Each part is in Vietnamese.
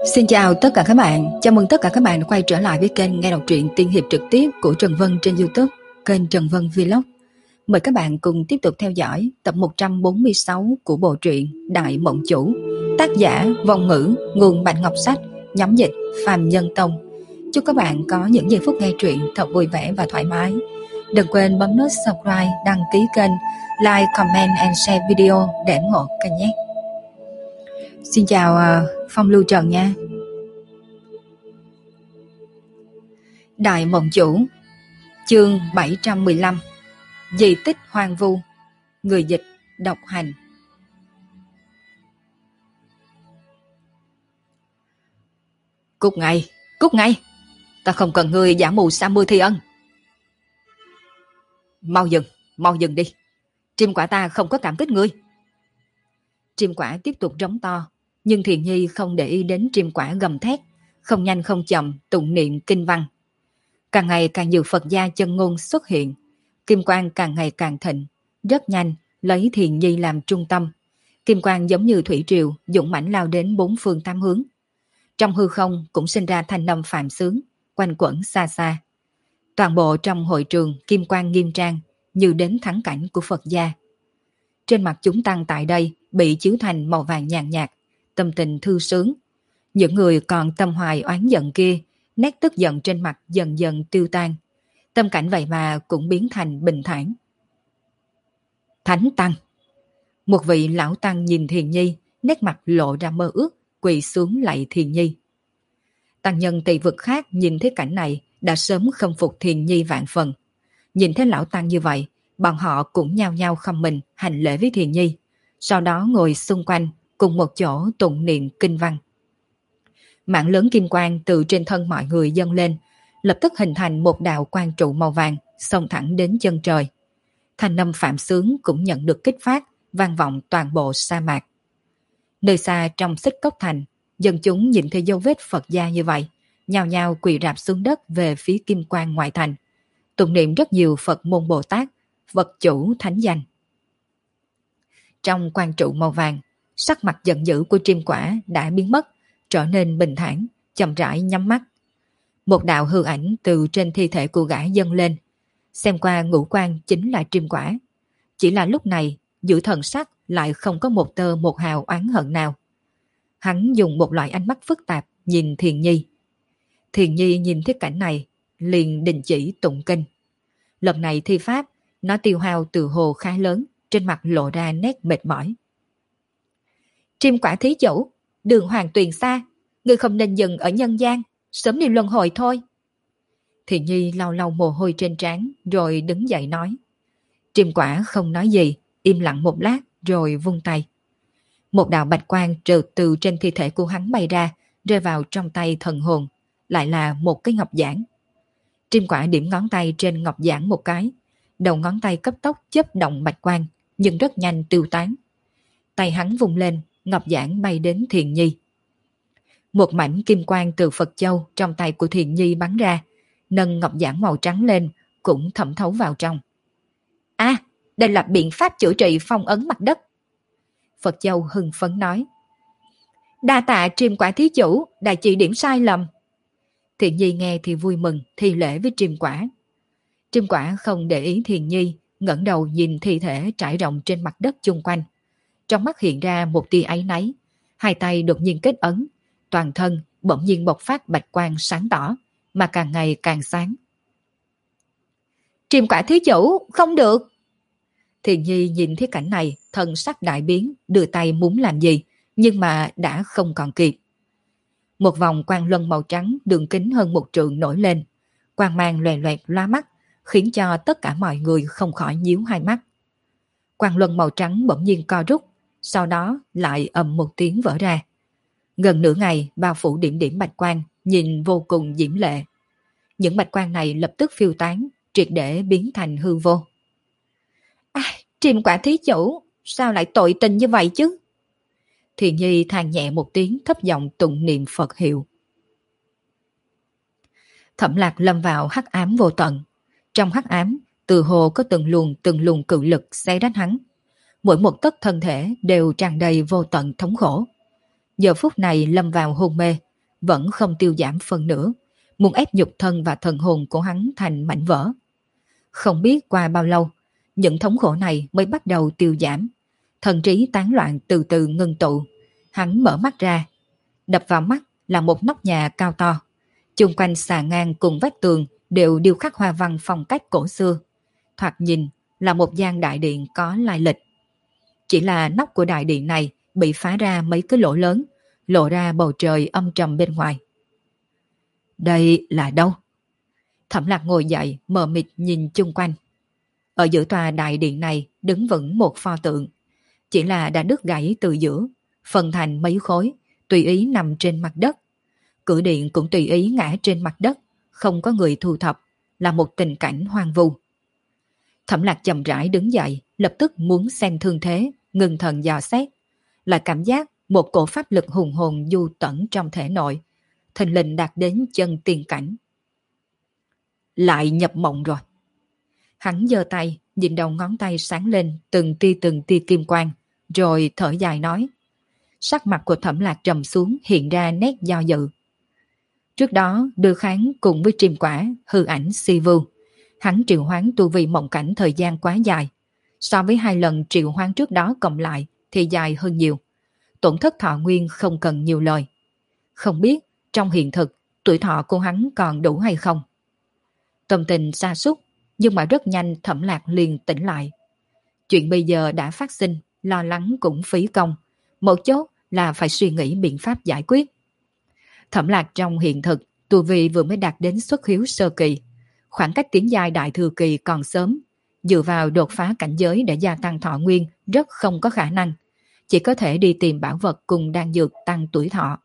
Xin chào tất cả các bạn, chào mừng tất cả các bạn đã quay trở lại với kênh nghe đọc truyện tiên hiệp trực tiếp của Trần Vân trên YouTube, kênh Trần Vân Vlog. Mời các bạn cùng tiếp tục theo dõi tập 146 của bộ truyện Đại Mộng Chủ, tác giả Vong Ngữ, nguồn Bạch Ngọc Sách, nhóm dịch Phàm Nhân Tông. Chúc các bạn có những giây phút nghe truyện thật vui vẻ và thoải mái. Đừng quên bấm nút subscribe, đăng ký kênh, like, comment and share video để ủng hộ kênh nhé. Xin chào Phong Lưu Trần nha. Đại Mộng Chủ, chương 715, di tích hoang vu, người dịch Độc Hành. Cút ngay, ta không cần ngươi giả mù sa mưa thi ân. Mau dừng đi, Trìm Quả ta không có cảm kích ngươi. Trìm Quả tiếp tục rống to, nhưng Thiền Nhi không để ý đến Trìm Quả gầm thét, không nhanh không chậm tụng niệm kinh văn. Càng ngày càng nhiều Phật gia chân ngôn xuất hiện, kim quang càng ngày càng thịnh, rất nhanh lấy Thiền Nhi làm trung tâm. Kim quang giống như thủy triều dũng mãnh lao đến bốn phương tám hướng. Trong hư không cũng sinh ra thanh âm phạm sướng, quanh quẩn xa xa. Toàn bộ trong hội trường kim quang nghiêm trang, như đến thắng cảnh của Phật gia. Trên mặt chúng tăng tại đây bị chiếu thành màu vàng nhàn nhạt, tâm tình thư sướng. Những người còn tâm hoài oán giận kia, nét tức giận trên mặt dần dần tiêu tan. Tâm cảnh vậy mà cũng biến thành bình thản. Thánh Tăng. Một vị lão tăng nhìn Thiền Nhi, nét mặt lộ ra mơ ước, quỳ xuống lạy Thiền Nhi. Tăng nhân Tỳ vực khác nhìn thấy cảnh này đã sớm khâm phục Thiền Nhi vạn phần. Nhìn thấy lão tăng như vậy, bọn họ cũng nhao nhao khom mình hành lễ với Thiền Nhi, sau đó ngồi xung quanh cùng một chỗ tụng niệm kinh văn. Mảng lớn kim quang từ trên thân mọi người dâng lên, lập tức hình thành một đạo quang trụ màu vàng xông thẳng đến chân trời. Thanh âm phạm sướng cũng nhận được kích phát, vang vọng toàn bộ sa mạc. Nơi xa trong Xích Cốc Thành, dân chúng nhìn thấy dấu vết Phật gia như vậy, nhao nhao quỳ rạp xuống đất về phía kim quang ngoại thành, tụng niệm rất nhiều Phật môn Bồ Tát, vật chủ thánh danh. Trong quang trụ màu vàng, sắc mặt giận dữ của Trìm Quả đã biến mất, trở nên bình thản, chậm rãi nhắm mắt. Một đạo hư ảnh từ trên thi thể của gã dâng lên, xem qua ngũ quan chính là Trìm Quả. Chỉ là lúc này, giữa thần sắc lại không có một tơ một hào oán hận nào. Hắn dùng một loại ánh mắt phức tạp nhìn Thiền Nhi. Thiền Nhi nhìn thấy cảnh này, liền đình chỉ tụng kinh. Lần này thi pháp, nó tiêu hao từ hồ khá lớn, trên mặt lộ ra nét mệt mỏi. Trìm Quả thí chủ, đường hoàng tuyền xa, ngươi không nên dừng ở nhân gian, sớm đi luân hồi thôi. Thiền Nhi lau lau mồ hôi trên trán rồi đứng dậy nói. Trìm Quả không nói gì, im lặng một lát rồi vung tay. Một đạo bạch quang trượt từ trên thi thể của hắn bay ra, rơi vào trong tay thần hồn, lại là một cái ngọc giản. Trìm Quả điểm ngón tay trên ngọc giản một cái, đầu ngón tay cấp tốc chớp động bạch quang, nhưng rất nhanh tiêu tán. Tay hắn vung lên, ngọc giản bay đến Thiền Nhi. Một mảnh kim quang từ Phật Châu trong tay của Thiền Nhi bắn ra, nâng ngọc giản màu trắng lên, cũng thẩm thấu vào trong. À, đây là biện pháp chữa trị phong ấn mặt đất. Phật Châu hưng phấn nói. Đa tạ Trìm Quả thí chủ, đã chỉ điểm sai lầm. Thiền Nhi nghe thì vui mừng, thi lễ với Trìm Quả. Trìm Quả không để ý Thiền Nhi, ngẩng đầu nhìn thi thể trải rộng trên mặt đất chung quanh. Trong mắt hiện ra một tia áy náy, hai tay đột nhiên kết ấn, toàn thân bỗng nhiên bộc phát bạch quang sáng tỏ, mà càng ngày càng sáng. Trìm Quả thí chủ, không được. Thiền Nhi nhìn thấy cảnh này, thân sắc đại biến, đưa tay muốn làm gì, nhưng mà đã không còn kịp. Một vòng quang luân màu trắng đường kính hơn 1 trượng nổi lên, quang mang loè loẹt lóa mắt, khiến cho tất cả mọi người không khỏi nhíu hai mắt. Quang luân màu trắng bỗng nhiên co rút, sau đó lại ầm một tiếng vỡ ra. Gần nửa ngày bao phủ điểm điểm bạch quang, nhìn vô cùng diễm lệ. Những bạch quang này lập tức phiêu tán, triệt để biến thành hư vô. Trìm Quả thí chủ, sao lại tội tình như vậy chứ? Thiền Nhi than nhẹ một tiếng, thấp giọng tụng niệm Phật hiệu. Thẩm Lạc lâm vào hắc ám vô tận. Trong hắc ám, từ hồ có từng luồng cự lực xé rách hắn. Mỗi một tấc thân thể đều tràn đầy vô tận thống khổ. Giờ phút này lâm vào hôn mê, vẫn không tiêu giảm phần nữa, muốn ép nhục thân và thần hồn của hắn thành mảnh vỡ. Không biết qua bao lâu, những thống khổ này mới bắt đầu tiêu giảm. Thần trí tán loạn từ từ ngưng tụ. Hắn mở mắt ra. Đập vào mắt là một nóc nhà cao to. Chung quanh xà ngang cùng vách tường đều điêu khắc hoa văn phong cách cổ xưa. Thoạt nhìn là một gian đại điện có lai lịch. Chỉ là nóc của đại điện này bị phá ra mấy cái lỗ lớn, lộ ra bầu trời âm trầm bên ngoài. Đây là đâu? Thẩm Lạc ngồi dậy, mờ mịt nhìn chung quanh. Ở giữa tòa đại điện này đứng vững một pho tượng. Chỉ là đã đứt gãy từ giữa, phân thành mấy khối, tùy ý nằm trên mặt đất. Cửa điện cũng tùy ý ngã trên mặt đất, không có người thu thập, là một tình cảnh hoang vu. Thẩm Lạc chậm rãi đứng dậy, lập tức muốn xem thương thế, ngưng thần dò xét. Lại cảm giác một cổ pháp lực hùng hồn du tẩn trong thể nội, thình lình đạt đến chân tiên cảnh. Lại nhập mộng rồi. Hắn giơ tay, nhìn đầu ngón tay sáng lên từng tia kim quang, rồi thở dài nói. Sắc mặt của Thẩm Lạc trầm xuống, hiện ra nét do dự. Trước đó đối kháng cùng với Triêm Quả, hư ảnh si vưu, hắn triệu hoán tu vi mộng cảnh thời gian quá dài. So với 2 lần triệu hoán trước đó cộng lại thì dài hơn nhiều. Tổn thất thọ nguyên không cần nhiều lời. Không biết trong hiện thực tuổi thọ của hắn còn đủ hay không. Tâm tình sa sút, nhưng mà rất nhanh Thẩm Lạc liền tỉnh lại. Chuyện bây giờ đã phát sinh, lo lắng cũng phí công. Một chốt là phải suy nghĩ biện pháp giải quyết. Thẩm Lạc trong hiện thực, tu vi vừa mới đạt đến xuất hiếu sơ kỳ. Khoảng cách tiến giai đại thừa kỳ còn sớm. Dựa vào đột phá cảnh giới để gia tăng thọ nguyên rất không có khả năng. Chỉ có thể đi tìm bảo vật cùng đan dược tăng tuổi thọ.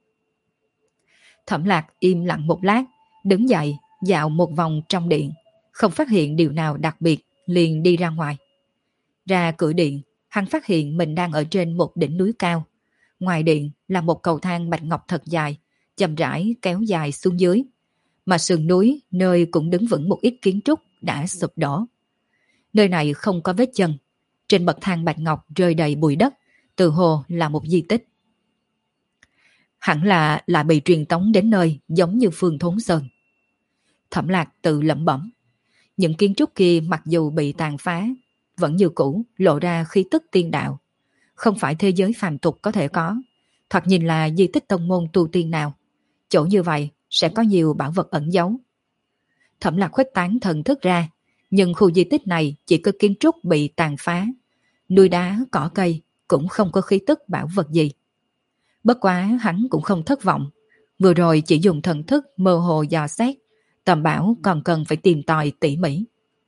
Thẩm Lạc im lặng một lát, đứng dậy, dạo một vòng trong điện. Không phát hiện điều nào đặc biệt, liền đi ra ngoài. Ra cửa điện, hắn phát hiện mình đang ở trên một đỉnh núi cao. Ngoài điện là một cầu thang bạch ngọc thật dài, chậm rãi kéo dài xuống dưới. Mà sườn núi nơi cũng đứng vững một ít kiến trúc đã sụp đổ. Nơi này không có vết chân. Trên bậc thang bạch ngọc rơi đầy bụi đất, từ hồ là một di tích. Hẳn là lại bị truyền tống đến nơi giống như Phương Thốn Sơn. Thẩm Lạc tự lẩm bẩm. Những kiến trúc kia mặc dù bị tàn phá, vẫn như cũ lộ ra khí tức tiên đạo. Không phải thế giới phàm tục có thể có. Thoạt nhìn là di tích tông môn tu tiên nào. Chỗ như vậy sẽ có nhiều bảo vật ẩn giấu. Thẩm Lạc khuếch tán thần thức ra, nhưng khu di tích này chỉ có kiến trúc bị tàn phá. Núi đá, cỏ cây cũng không có khí tức bảo vật gì. Bất quá hắn cũng không thất vọng. Vừa rồi chỉ dùng thần thức mơ hồ dò xét, tầm bảo còn cần phải tìm tòi tỉ mỉ.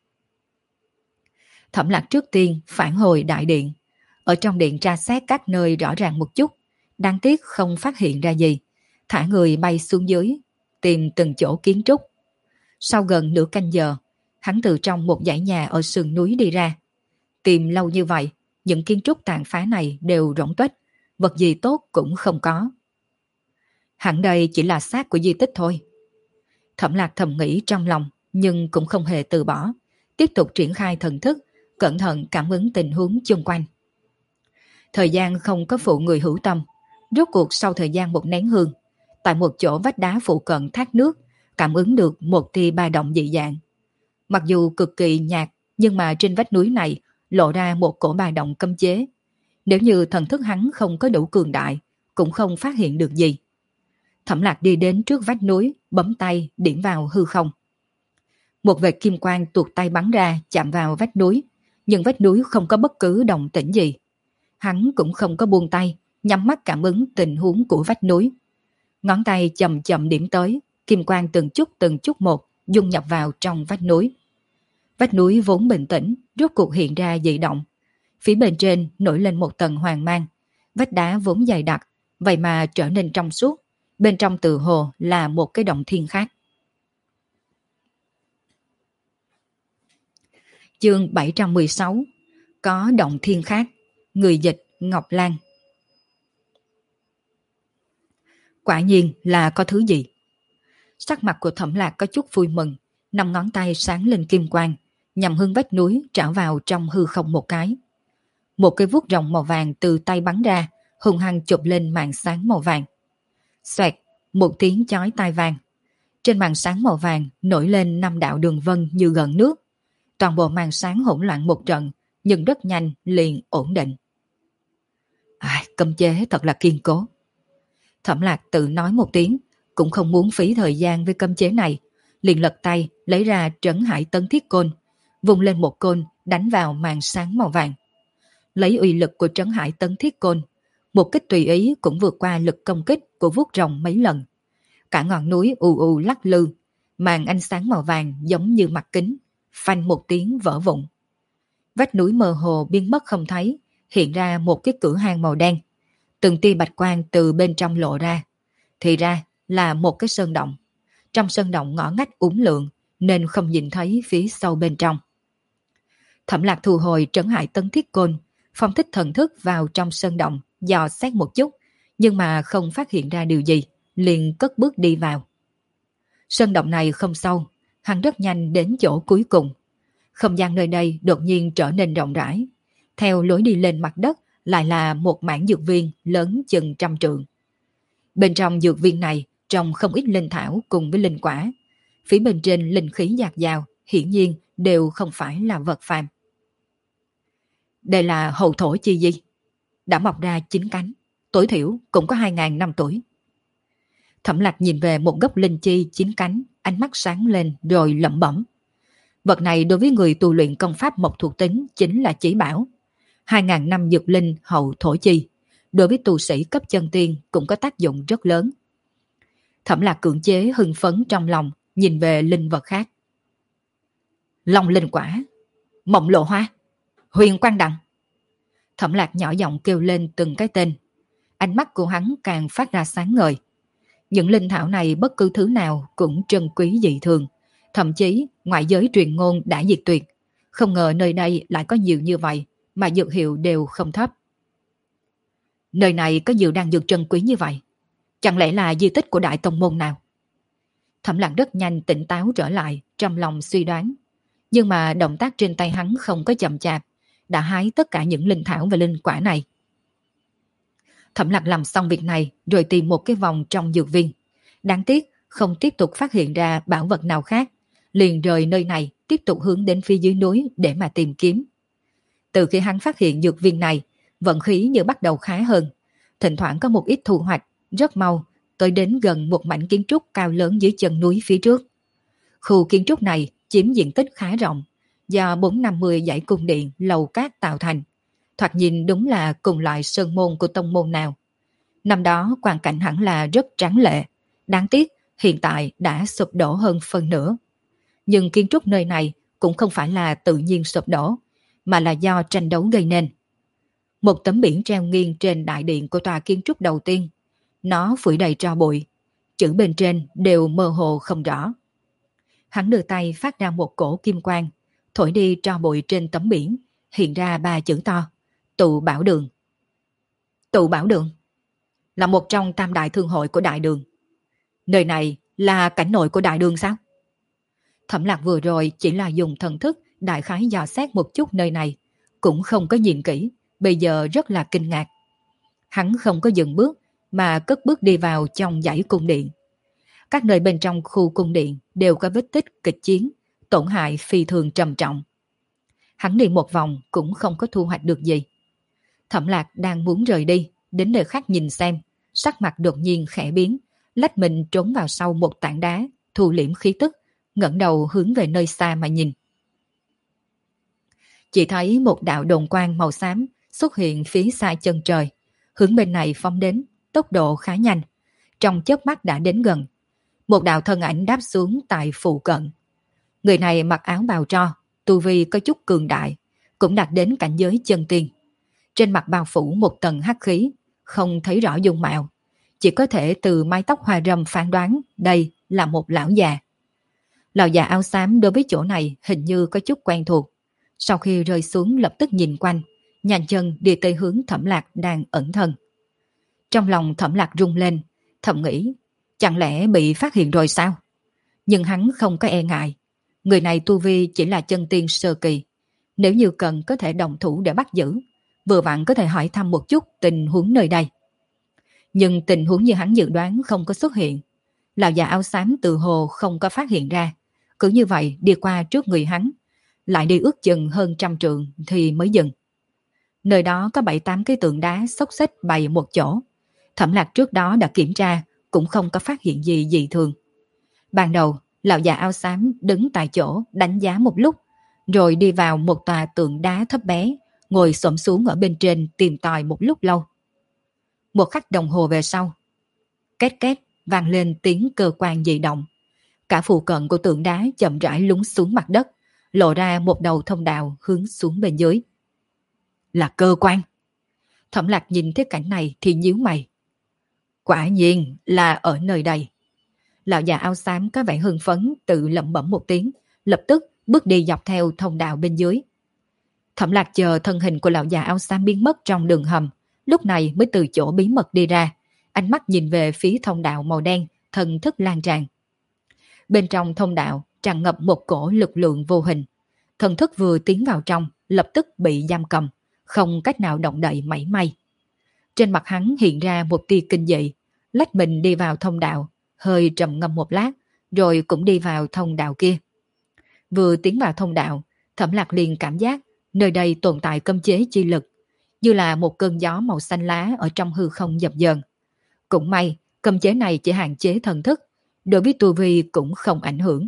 Thẩm Lạc trước tiên phản hồi đại điện. Ở trong điện tra xét các nơi rõ ràng một chút, đáng tiếc không phát hiện ra gì. Thả người bay xuống dưới, tìm từng chỗ kiến trúc. Sau gần nửa canh giờ, hắn từ trong một dãy nhà ở sườn núi đi ra. Tìm lâu như vậy, những kiến trúc tàn phá này đều rỗng tuếch, vật gì tốt cũng không có. Hẳn đây chỉ là xác của di tích thôi. Thẩm Lạc thầm nghĩ trong lòng, nhưng cũng không hề từ bỏ, tiếp tục triển khai thần thức, cẩn thận cảm ứng tình huống chung quanh. Thời gian không có phụ người hữu tâm, rốt cuộc sau thời gian một nén hương, tại một chỗ vách đá phụ cận thác nước, cảm ứng được một tia ba động dị dạng. Mặc dù cực kỳ nhạt, nhưng mà trên vách núi này lộ ra một cổ ba động cấm chế. Nếu như thần thức hắn không có đủ cường đại, cũng không phát hiện được gì. Thẩm Lạc đi đến trước vách núi, bấm tay điểm vào hư không. Một vệt kim quang tuột tay bắn ra chạm vào vách núi, nhưng vách núi không có bất cứ động tĩnh gì. Hắn cũng không có buông tay, nhắm mắt cảm ứng tình huống của vách núi. Ngón tay chậm chậm điểm tới, kim quang từng chút một dung nhập vào trong vách núi. Vách núi vốn bình tĩnh, rốt cuộc hiện ra dị động. Phía bên trên nổi lên một tầng hoàng mang. Vách đá vốn dày đặc, vậy mà trở nên trong suốt. Bên trong từ hồ là một cái động thiên khác. Chương 716. Có động thiên khác. Người dịch Ngọc Lan. Quả nhiên là có thứ gì. Sắc mặt của Thẩm Lạc có chút vui mừng, 5 ngón tay sáng lên kim quang, nhằm hướng vách núi trảo vào trong hư không một cái. Một cây vuốt rồng màu vàng từ tay bắn ra, hung hăng chụp lên màn sáng màu vàng. Xoẹt, một tiếng chói tai vang. Trên màn sáng màu vàng nổi lên 5 đạo đường vân như gợn nước. Toàn bộ màn sáng hỗn loạn một trận, nhưng rất nhanh liền ổn định. Cấm chế thật là kiên cố. Thẩm Lạc tự nói một tiếng, cũng không muốn phí thời gian với cấm chế này, liền lật tay lấy ra Trấn Hải Tấn Thiết Côn, vung lên một côn đánh vào màn sáng màu vàng. Lấy uy lực của Trấn Hải Tấn Thiết Côn, một kích tùy ý cũng vượt qua lực công kích của vuốt rồng mấy lần. Cả ngọn núi ù ù lắc lư, màn ánh sáng màu vàng giống như mặt kính, phanh một tiếng vỡ vụn. Vách núi mơ hồ biến mất không thấy, hiện ra một cái cửa hang màu đen. Từng tia bạch quang từ bên trong lộ ra. Thì ra là một cái sơn động. Trong sơn động ngõ ngách uốn lượn, nên không nhìn thấy phía sâu bên trong. Thẩm Lạc thu hồi Trấn Hải Tấn Thiết Côn, phong thích thần thức vào trong sơn động, dò xét một chút, nhưng mà không phát hiện ra điều gì, liền cất bước đi vào. Sơn động này không sâu, hắn rất nhanh đến chỗ cuối cùng. Không gian nơi đây đột nhiên trở nên rộng rãi. Theo lối đi lên mặt đất lại là một mảng dược viên lớn chừng 100 trượng. Bên trong dược viên này trồng không ít linh thảo cùng với linh quả. Phía bên trên linh khí dạt dào, hiển nhiên đều không phải là vật phàm. Đây là hậu thổ chi di, đã mọc ra 9 cánh, tối thiểu cũng có 2.000 năm tuổi. Thẩm Lạc nhìn về một gốc linh chi 9 cánh, ánh mắt sáng lên rồi lẩm bẩm. Vật này đối với người tu luyện công pháp mộc thuộc tính chính là chỉ bảo. 2.000 năm dược linh hậu thổ chi, đối với tu sĩ cấp chân tiên cũng có tác dụng rất lớn. Thẩm Lạc cưỡng chế hưng phấn trong lòng, nhìn về linh vật khác. Long linh quả, mộng lộ hoa, huyền quang đằng. Thẩm Lạc nhỏ giọng kêu lên từng cái tên. Ánh mắt của hắn càng phát ra sáng ngời. Những linh thảo này bất cứ thứ nào cũng trân quý dị thường. Thậm chí ngoại giới truyền ngôn đã diệt tuyệt. Không ngờ nơi đây lại có nhiều như vậy, mà dược hiệu đều không thấp. Nơi này có nhiều đan dược trân quý như vậy. Chẳng lẽ là di tích của đại tông môn nào? Thẩm Lạc rất nhanh tỉnh táo trở lại, trong lòng suy đoán. Nhưng mà động tác trên tay hắn không có chậm chạp, đã hái tất cả những linh thảo và linh quả này. Thẩm Lạc làm xong việc này rồi tìm một cái vòng trong dược viên. Đáng tiếc không tiếp tục phát hiện ra bảo vật nào khác, liền rời nơi này tiếp tục hướng đến phía dưới núi để mà tìm kiếm. Từ khi hắn phát hiện dược viên này, vận khí như bắt đầu khá hơn. Thỉnh thoảng có một ít thu hoạch, rất mau tới đến gần một mảnh kiến trúc cao lớn dưới chân núi phía trước. Khu kiến trúc này chiếm diện tích khá rộng, do 450 dãy cung điện lầu cát tạo thành. Thoạt nhìn đúng là cùng loại sơn môn của tông môn nào. Năm đó quang cảnh hẳn là rất tráng lệ, đáng tiếc hiện tại đã sụp đổ hơn phần nửa. Nhưng kiến trúc nơi này cũng không phải là tự nhiên sụp đổ, mà là do tranh đấu gây nên. Một tấm biển treo nghiêng trên đại điện của tòa kiến trúc đầu tiên. Nó phủi đầy tro bụi, chữ bên trên đều mơ hồ không rõ. Hắn đưa tay phát ra một cổ kim quang, thổi đi tro bụi trên tấm biển, hiện ra 3 chữ to: Tụ Bảo Đường. Tụ Bảo Đường là một trong tam đại thương hội của đại đường. Nơi này là cảnh nội của đại đường sao? Thẩm Lạc vừa rồi chỉ là dùng thần thức đại khái dò xét một chút nơi này, cũng không có nhìn kỹ, bây giờ rất là kinh ngạc. Hắn không có dừng bước, mà cất bước đi vào trong dãy cung điện. Các nơi bên trong khu cung điện đều có vết tích kịch chiến, tổn hại phi thường trầm trọng. Hắn đi một vòng cũng không có thu hoạch được gì. Thẩm Lạc đang muốn rời đi, đến nơi khác nhìn xem, sắc mặt đột nhiên khẽ biến, lách mình trốn vào sau một tảng đá, thu liễm khí tức, ngẩng đầu hướng về nơi xa mà nhìn. Chỉ thấy một đạo đồn quang màu xám xuất hiện phía xa chân trời, hướng bên này phóng đến, tốc độ khá nhanh, trong chớp mắt đã đến gần. Một đạo thân ảnh đáp xuống tại phụ cận. Người này mặc áo bào tro, tu vi có chút cường đại, cũng đạt đến cảnh giới chân tiên. Trên mặt bao phủ một tầng hắc khí, không thấy rõ dung mạo, chỉ có thể từ mái tóc hoa râm phán đoán đây là một lão già. Lão già áo xám đối với chỗ này hình như có chút quen thuộc. Sau khi rơi xuống lập tức nhìn quanh, nhanh chân đi tới hướng Thẩm Lạc đang ẩn thân. Trong lòng Thẩm Lạc rung lên, thầm nghĩ, chẳng lẽ bị phát hiện rồi sao? Nhưng hắn không có e ngại. Người này tu vi chỉ là chân tiên sơ kỳ. Nếu như cần có thể đồng thủ để bắt giữ, vừa vặn có thể hỏi thăm một chút tình huống nơi đây. Nhưng tình huống như hắn dự đoán không có xuất hiện. Lão già áo xám tự hồ không có phát hiện ra. Cứ như vậy đi qua trước người hắn, lại đi ước chừng hơn 100 trượng thì mới dừng. Nơi đó có 7-8 cái tượng đá xốc xếch bày một chỗ. Thẩm Lạc trước đó đã kiểm tra, cũng không có phát hiện gì dị thường. Ban đầu, lão già áo xám đứng tại chỗ đánh giá một lúc, rồi đi vào một tòa tượng đá thấp bé, ngồi xổm xuống ở bên trên tìm tòi một lúc lâu. Một khắc đồng hồ về sau, két két vang lên tiếng cơ quan dị động. Cả phụ cận của tượng đá chậm rãi lún xuống mặt đất, lộ ra một đầu thông đạo hướng xuống bên dưới. Là cơ quan. Thẩm Lạc nhìn thấy cảnh này thì nhíu mày. Quả nhiên là ở nơi đây. Lão già áo xám có vẻ hưng phấn tự lẩm bẩm một tiếng, lập tức bước đi dọc theo thông đạo bên dưới. Thẩm Lạc chờ thân hình của lão già áo xám biến mất trong đường hầm, lúc này mới từ chỗ bí mật đi ra, ánh mắt nhìn về phía thông đạo màu đen, thần thức lan tràn. Bên trong thông đạo tràn ngập một cổ lực lượng vô hình, thần thức vừa tiến vào trong, lập tức bị giam cầm, không cách nào động đậy mảy may. Trên mặt hắn hiện ra một tia kinh dị, lách mình đi vào thông đạo, hơi trầm ngâm một lát, rồi cũng đi vào thông đạo kia. Vừa tiến vào thông đạo, Thẩm Lạc liền cảm giác nơi đây tồn tại cấm chế chi lực, như là một cơn gió màu xanh lá ở trong hư không dập dờn. Cũng may, cấm chế này chỉ hạn chế thần thức, đối với tu vi cũng không ảnh hưởng.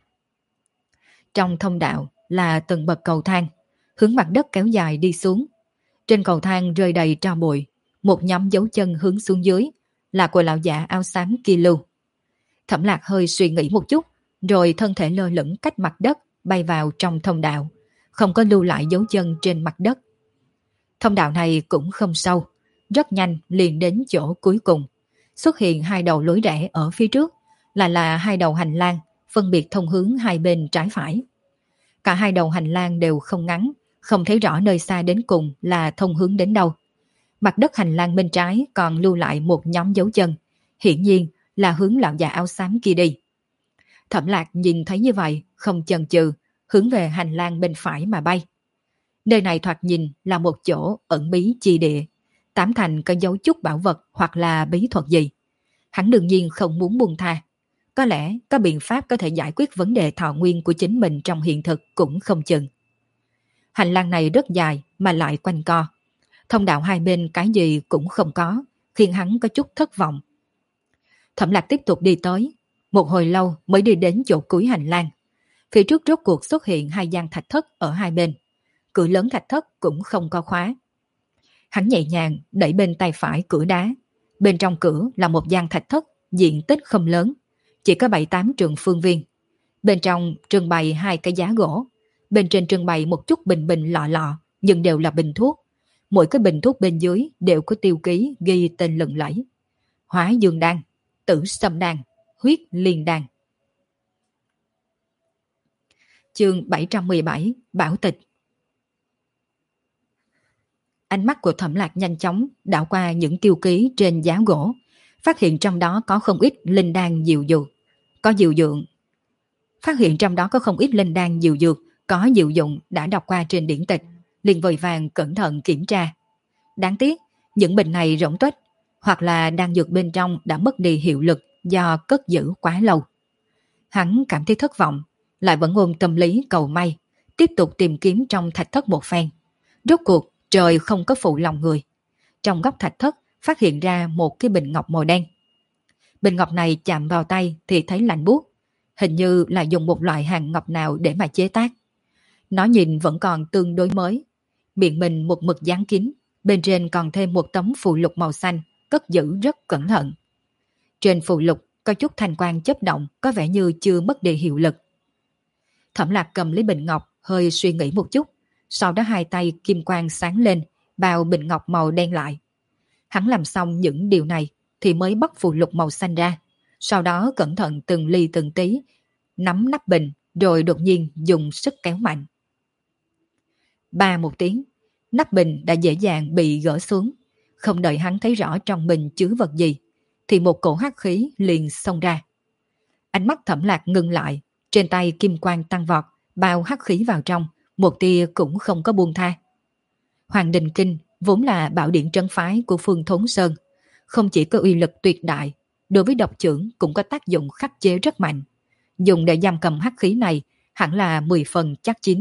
Trong thông đạo là từng bậc cầu thang, hướng mặt đất kéo dài đi xuống. Trên cầu thang rơi đầy tro bụi, một nhóm dấu chân hướng xuống dưới, là của lão giả áo xám kia lưu. Thẩm Lạc hơi suy nghĩ một chút, rồi thân thể lơ lửng cách mặt đất bay vào trong thông đạo, không có lưu lại dấu chân trên mặt đất. Thông đạo này cũng không sâu, rất nhanh liền đến chỗ cuối cùng. Xuất hiện hai đầu lối rẽ ở phía trước, là hai đầu hành lang, phân biệt thông hướng hai bên trái phải. Cả hai đầu hành lang đều không ngắn, không thấy rõ nơi xa đến cùng là thông hướng đến đâu. Mặt đất hành lang bên trái còn lưu lại một nhóm dấu chân, hiển nhiên là hướng lão già áo xám kia đi. Thẩm Lạc nhìn thấy như vậy, không chần chừ, hướng về hành lang bên phải mà bay. Nơi này thoạt nhìn là một chỗ ẩn bí chi địa, tám thành có dấu chút bảo vật hoặc là bí thuật gì. Hắn đương nhiên không muốn buông tha. Có lẽ có biện pháp có thể giải quyết vấn đề thọ nguyên của chính mình trong hiện thực cũng không chừng. Hành lang này rất dài mà lại quanh co. Thông đạo hai bên cái gì cũng không có, khiến hắn có chút thất vọng. Thẩm Lạc tiếp tục đi tới, một hồi lâu mới đi đến chỗ cuối hành lang. Phía trước rốt cuộc xuất hiện hai gian thạch thất ở hai bên. Cửa lớn thạch thất cũng không có khóa. Hắn nhẹ nhàng đẩy bên tay phải cửa đá. Bên trong cửa là một gian thạch thất, diện tích không lớn, chỉ có 7-8 trượng phương viên. Bên trong trưng bày hai cái giá gỗ. Bên trên trưng bày một chút bình bình lọ lọ, nhưng đều là bình thuốc. Mỗi cái bình thuốc bên dưới đều có tiêu ký ghi tên lừng lẫy: Hóa Dương Đan, Tử Sâm Đan, Huyết Liên Đan. Chương 717 Bảo Tịch. Ánh mắt của Thẩm Lạc nhanh chóng đảo qua những tiêu ký trên giá gỗ, phát hiện trong đó có không ít linh đan diệu dược, có diệu dụng đã đọc qua trên điển tịch, liền vội vàng cẩn thận kiểm tra. Đáng tiếc, những bình này rỗng tuếch, hoặc là đan dược bên trong đã mất đi hiệu lực do cất giữ quá lâu. Hắn cảm thấy thất vọng, lại vẫn ôm tâm lý cầu may, tiếp tục tìm kiếm trong thạch thất một phen. Rốt cuộc trời không có phụ lòng người. Trong góc thạch thất phát hiện ra một cái bình ngọc màu đen. Bình ngọc này chạm vào tay thì thấy lạnh buốt, hình như là dùng một loại hàng ngọc nào để mà chế tác. Nó nhìn vẫn còn tương đối mới. Miệng mình một mực dán kín, bên trên còn thêm một tấm phù lục màu xanh, cất giữ rất cẩn thận. Trên phù lục có chút thanh quang chớp động, có vẻ như chưa mất đi hiệu lực. Thẩm Lạc cầm lấy bình ngọc, hơi suy nghĩ một chút, sau đó hai tay kim quang sáng lên, bao bình ngọc màu đen lại. Hắn làm xong những điều này thì mới bóc phù lục màu xanh ra, sau đó cẩn thận từng ly từng tí nắm nắp bình, rồi đột nhiên dùng sức kéo mạnh. Ba một tiếng, nắp bình đã dễ dàng bị gỡ xuống. Không đợi hắn thấy rõ trong bình chứa vật gì, thì một cổ hắc khí liền xông ra. Ánh mắt Thẩm Lạc ngưng lại, trên tay kim quang tăng vọt, bao hắc khí vào trong, một tia cũng không có buông tha. Hoàng Đình Kinh vốn là bảo điện trấn phái của Phương Thốn Sơn, không chỉ có uy lực tuyệt đại, đối với độc chưởng cũng có tác dụng khắc chế rất mạnh. Dùng để giam cầm hắc khí này hẳn là 10 phần chắc chín.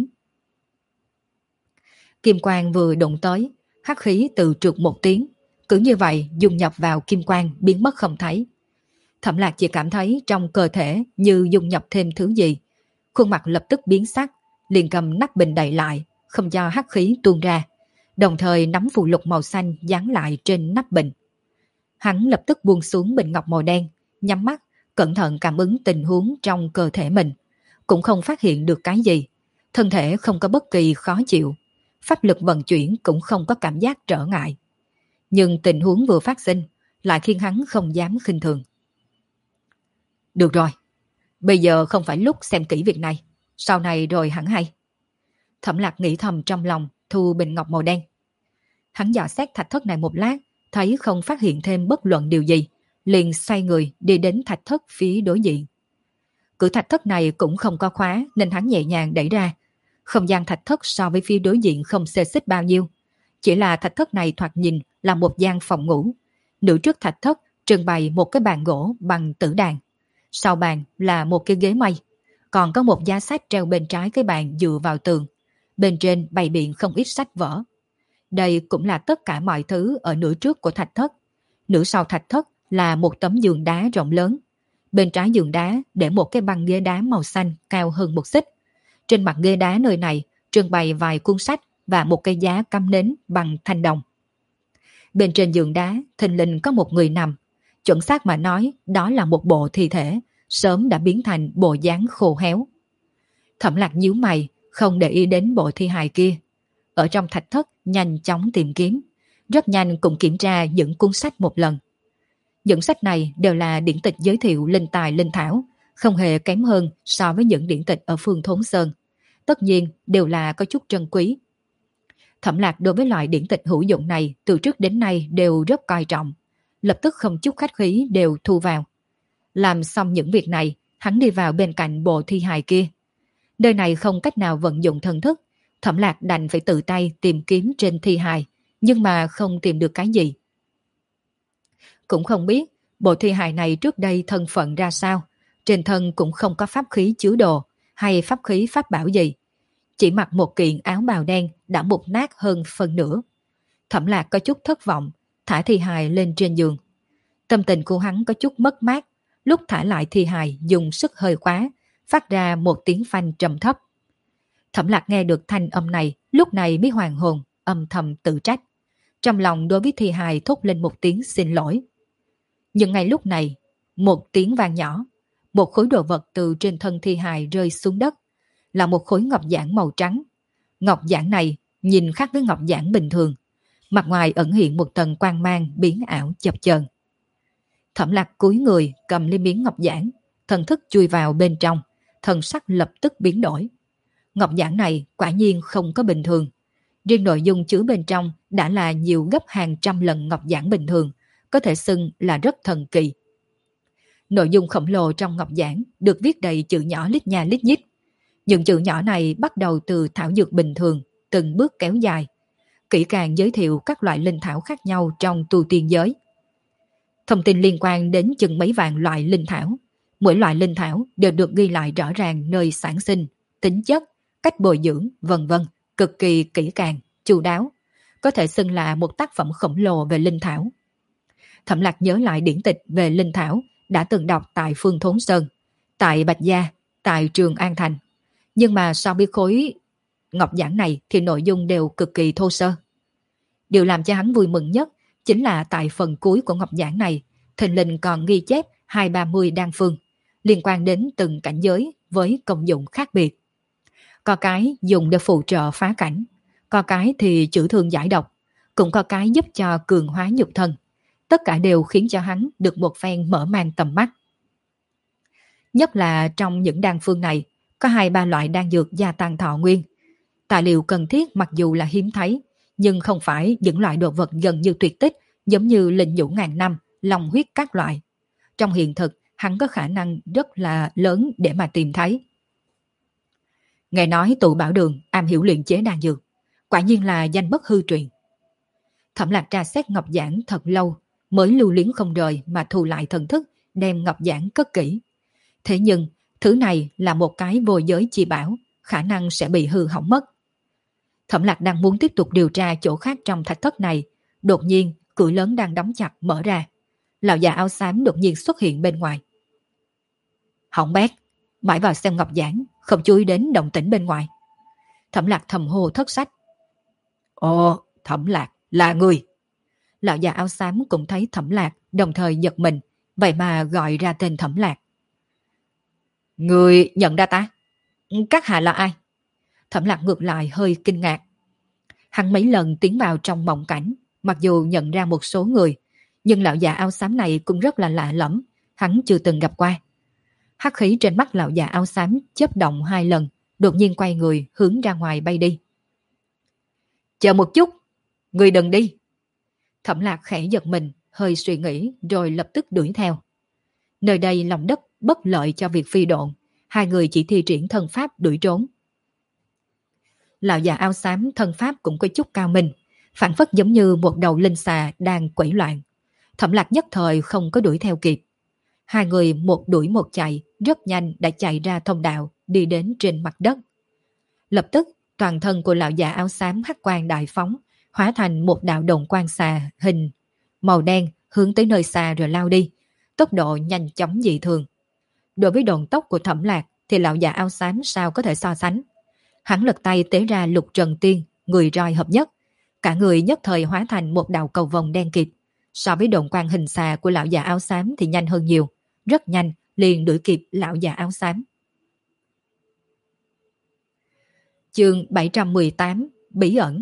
Kim quang vừa đụng tới, hắc khí tự trượt một tiếng, cứ như vậy dung nhập vào kim quang biến mất không thấy. Thẩm Lạc chỉ cảm thấy trong cơ thể như dung nhập thêm thứ gì, khuôn mặt lập tức biến sắc, liền cầm nắp bình đậy lại, không cho hắc khí tuôn ra, đồng thời nắm phù lục màu xanh dán lại trên nắp bình. Hắn lập tức buông xuống bình ngọc màu đen, nhắm mắt, cẩn thận cảm ứng tình huống trong cơ thể mình, cũng không phát hiện được cái gì, thân thể không có bất kỳ khó chịu, pháp lực vận chuyển cũng không có cảm giác trở ngại. Nhưng tình huống vừa phát sinh lại khiến hắn không dám khinh thường. Được rồi, bây giờ không phải lúc xem kỹ việc này, sau này rồi hẳn hay. Thẩm Lạc nghĩ thầm trong lòng, thu bình ngọc màu đen. Hắn dò xét thạch thất này một lát, thấy không phát hiện thêm bất luận điều gì, liền xoay người đi đến thạch thất phía đối diện. Cửa thạch thất này cũng không có khóa nên hắn nhẹ nhàng đẩy ra. Không gian thạch thất so với phía đối diện không xê xích bao nhiêu. Chỉ là thạch thất này thoạt nhìn là một gian phòng ngủ. Nửa trước thạch thất trưng bày một cái bàn gỗ bằng tử đàn. Sau bàn là một cái ghế mây. Còn có một giá sách treo bên trái cái bàn dựa vào tường. Bên trên bày biện không ít sách vở. Đây cũng là tất cả mọi thứ ở nửa trước của thạch thất. Nửa sau thạch thất là một tấm giường đá rộng lớn. Bên trái giường đá để một cái băng ghế đá màu xanh cao hơn một xích. Trên mặt ghế đá nơi này trưng bày vài cuốn sách và một cây giá cắm nến bằng thanh đồng. Bên trên giường đá thình lình có một người nằm. Chuẩn xác mà nói đó là một bộ thi thể sớm đã biến thành bộ dáng khô héo. Thẩm Lạc nhíu mày không để ý đến bộ thi hài kia. Ở trong thạch thất nhanh chóng tìm kiếm. Rất nhanh cũng kiểm tra những cuốn sách một lần. Những sách này đều là điển tịch giới thiệu linh tài linh thảo, không hề kém hơn so với những điển tịch ở Phương Thốn Sơn. Tất nhiên đều là có chút trân quý. Thẩm Lạc đối với loại điển tịch hữu dụng này từ trước đến nay đều rất coi trọng. Lập tức không chút khách khí đều thu vào. Làm xong những việc này, hắn đi vào bên cạnh bộ thi hài kia. Nơi này không cách nào vận dụng thần thức, Thẩm Lạc đành phải tự tay tìm kiếm trên thi hài, nhưng mà không tìm được cái gì. Cũng không biết bộ thi hài này trước đây thân phận ra sao, trên thân cũng không có pháp khí chứa đồ hay pháp khí pháp bảo gì. Chỉ mặc một kiện áo bào đen đã mục nát hơn phần nửa. Thẩm Lạc có chút thất vọng, thả thi hài lên trên giường. Tâm tình của hắn có chút mất mát, lúc thả lại thi hài dùng sức hơi quá, phát ra một tiếng phanh trầm thấp. Thẩm Lạc nghe được thanh âm này, lúc này mới hoàn hồn, âm thầm tự trách. Trong lòng đối với thi hài thốt lên một tiếng xin lỗi. Nhưng ngay lúc này, một tiếng vang nhỏ, một khối đồ vật từ trên thân thi hài rơi xuống đất, là một khối ngọc giản màu trắng. Ngọc giản này nhìn khác với ngọc giản bình thường, mặt ngoài ẩn hiện một tầng quang mang biến ảo chập chờn. Thẩm Lạc cúi người cầm lên miếng ngọc giản, thần thức chui vào bên trong, thần sắc lập tức biến đổi. Ngọc giản này quả nhiên không có bình thường. Riêng nội dung chứa bên trong đã là nhiều gấp hàng trăm lần ngọc giản bình thường, có thể xưng là rất thần kỳ. Nội dung khổng lồ trong ngọc giản được viết đầy chữ nhỏ lít nha lít nhít. Những chữ nhỏ này bắt đầu từ thảo dược bình thường, từng bước kéo dài, kỹ càng giới thiệu các loại linh thảo khác nhau trong tu tiên giới. Thông tin liên quan đến chừng mấy vạn loại linh thảo. Mỗi loại linh thảo đều được ghi lại rõ ràng nơi sản sinh, tính chất, cách bồi dưỡng, vân vân, cực kỳ kỹ càng, chu đáo. Có thể xưng là một tác phẩm khổng lồ về linh thảo. Thẩm Lạc nhớ lại điển tịch về linh thảo đã từng đọc tại Phương Thốn Sơn, tại Bạch Gia, tại Trường An Thành. Nhưng mà so với khối ngọc giản này thì nội dung đều cực kỳ thô sơ. Điều làm cho hắn vui mừng nhất chính là tại phần cuối của ngọc giản này, thình lình còn ghi chép 230 đan phương, liên quan đến từng cảnh giới với công dụng khác biệt. Có cái dùng để phụ trợ phá cảnh, có cái thì chữa thương giải độc, cũng có cái giúp cho cường hóa nhục thân. Tất cả đều khiến cho hắn được một phen mở mang tầm mắt. Nhất là trong những đan phương này, có 2-3 loại đan dược gia tăng thọ nguyên. Tài liệu cần thiết mặc dù là hiếm thấy, nhưng không phải những loại đồ vật gần như tuyệt tích giống như linh nhũ ngàn năm, long huyết các loại. Trong hiện thực, hắn có khả năng rất là lớn để mà tìm thấy. Nghe nói tụ bảo đường am hiểu luyện chế đan dược, quả nhiên là danh bất hư truyền. Thẩm Lạc tra xét ngọc giản thật lâu, mới lưu luyến không rời mà thu lại thần thức, đem ngọc giản cất kỹ. Thế nhưng, thứ này là một cái vô giới chi bảo, khả năng sẽ bị hư hỏng mất. Thẩm Lạc đang muốn tiếp tục điều tra chỗ khác trong thạch thất này, đột nhiên cửa lớn đang đóng chặt mở ra. Lão già áo xám đột nhiên xuất hiện bên ngoài. Hỏng bét, mãi vào xem ngọc giản, không chú ý đến động tĩnh bên ngoài. Thẩm Lạc thầm hô thất sách. Ồ, Thẩm Lạc, là người. Lão già áo xám cũng thấy Thẩm Lạc, đồng thời giật mình, vậy mà gọi ra tên Thẩm Lạc. Người nhận ra ta? Các hạ là ai? Thẩm Lạc ngược lại hơi kinh ngạc. Hắn mấy lần tiến vào trong mộng cảnh, mặc dù nhận ra một số người, nhưng lão già áo xám này cũng rất là lạ lẫm, hắn chưa từng gặp qua. Hắc khí trên mắt lão già áo xám chớp động 2 lần, đột nhiên quay người hướng ra ngoài bay đi. Chờ một chút, người đừng đi. Thẩm Lạc khẽ giật mình, hơi suy nghĩ rồi lập tức đuổi theo. Nơi đây lòng đất bất lợi cho việc phi độn, hai người chỉ thi triển thân pháp đuổi trốn. Lão già áo xám thân pháp cũng có chút cao minh, phản phất giống như một đầu linh xà đang quẩy loạn. Thẩm Lạc nhất thời không có đuổi theo kịp. Hai người một đuổi một chạy, rất nhanh đã chạy ra thông đạo, đi đến trên mặt đất. Lập tức, toàn thân của lão già áo xám hắc quang đại phóng, hóa thành một đạo đồng quang xà hình màu đen hướng tới nơi xa rồi lao đi, tốc độ nhanh chóng dị thường. Đối với độn tốc của Thẩm Lạc thì lão già áo xám sao có thể so sánh. Hắn lật tay tế ra lục trần tiên, người roi hợp nhất, cả người nhất thời hóa thành một đạo cầu vồng đen kịt. So với độn quang hình xà của lão già áo xám thì nhanh hơn nhiều, rất nhanh liền đuổi kịp lão già áo xám. Chương 718 Bí ẩn.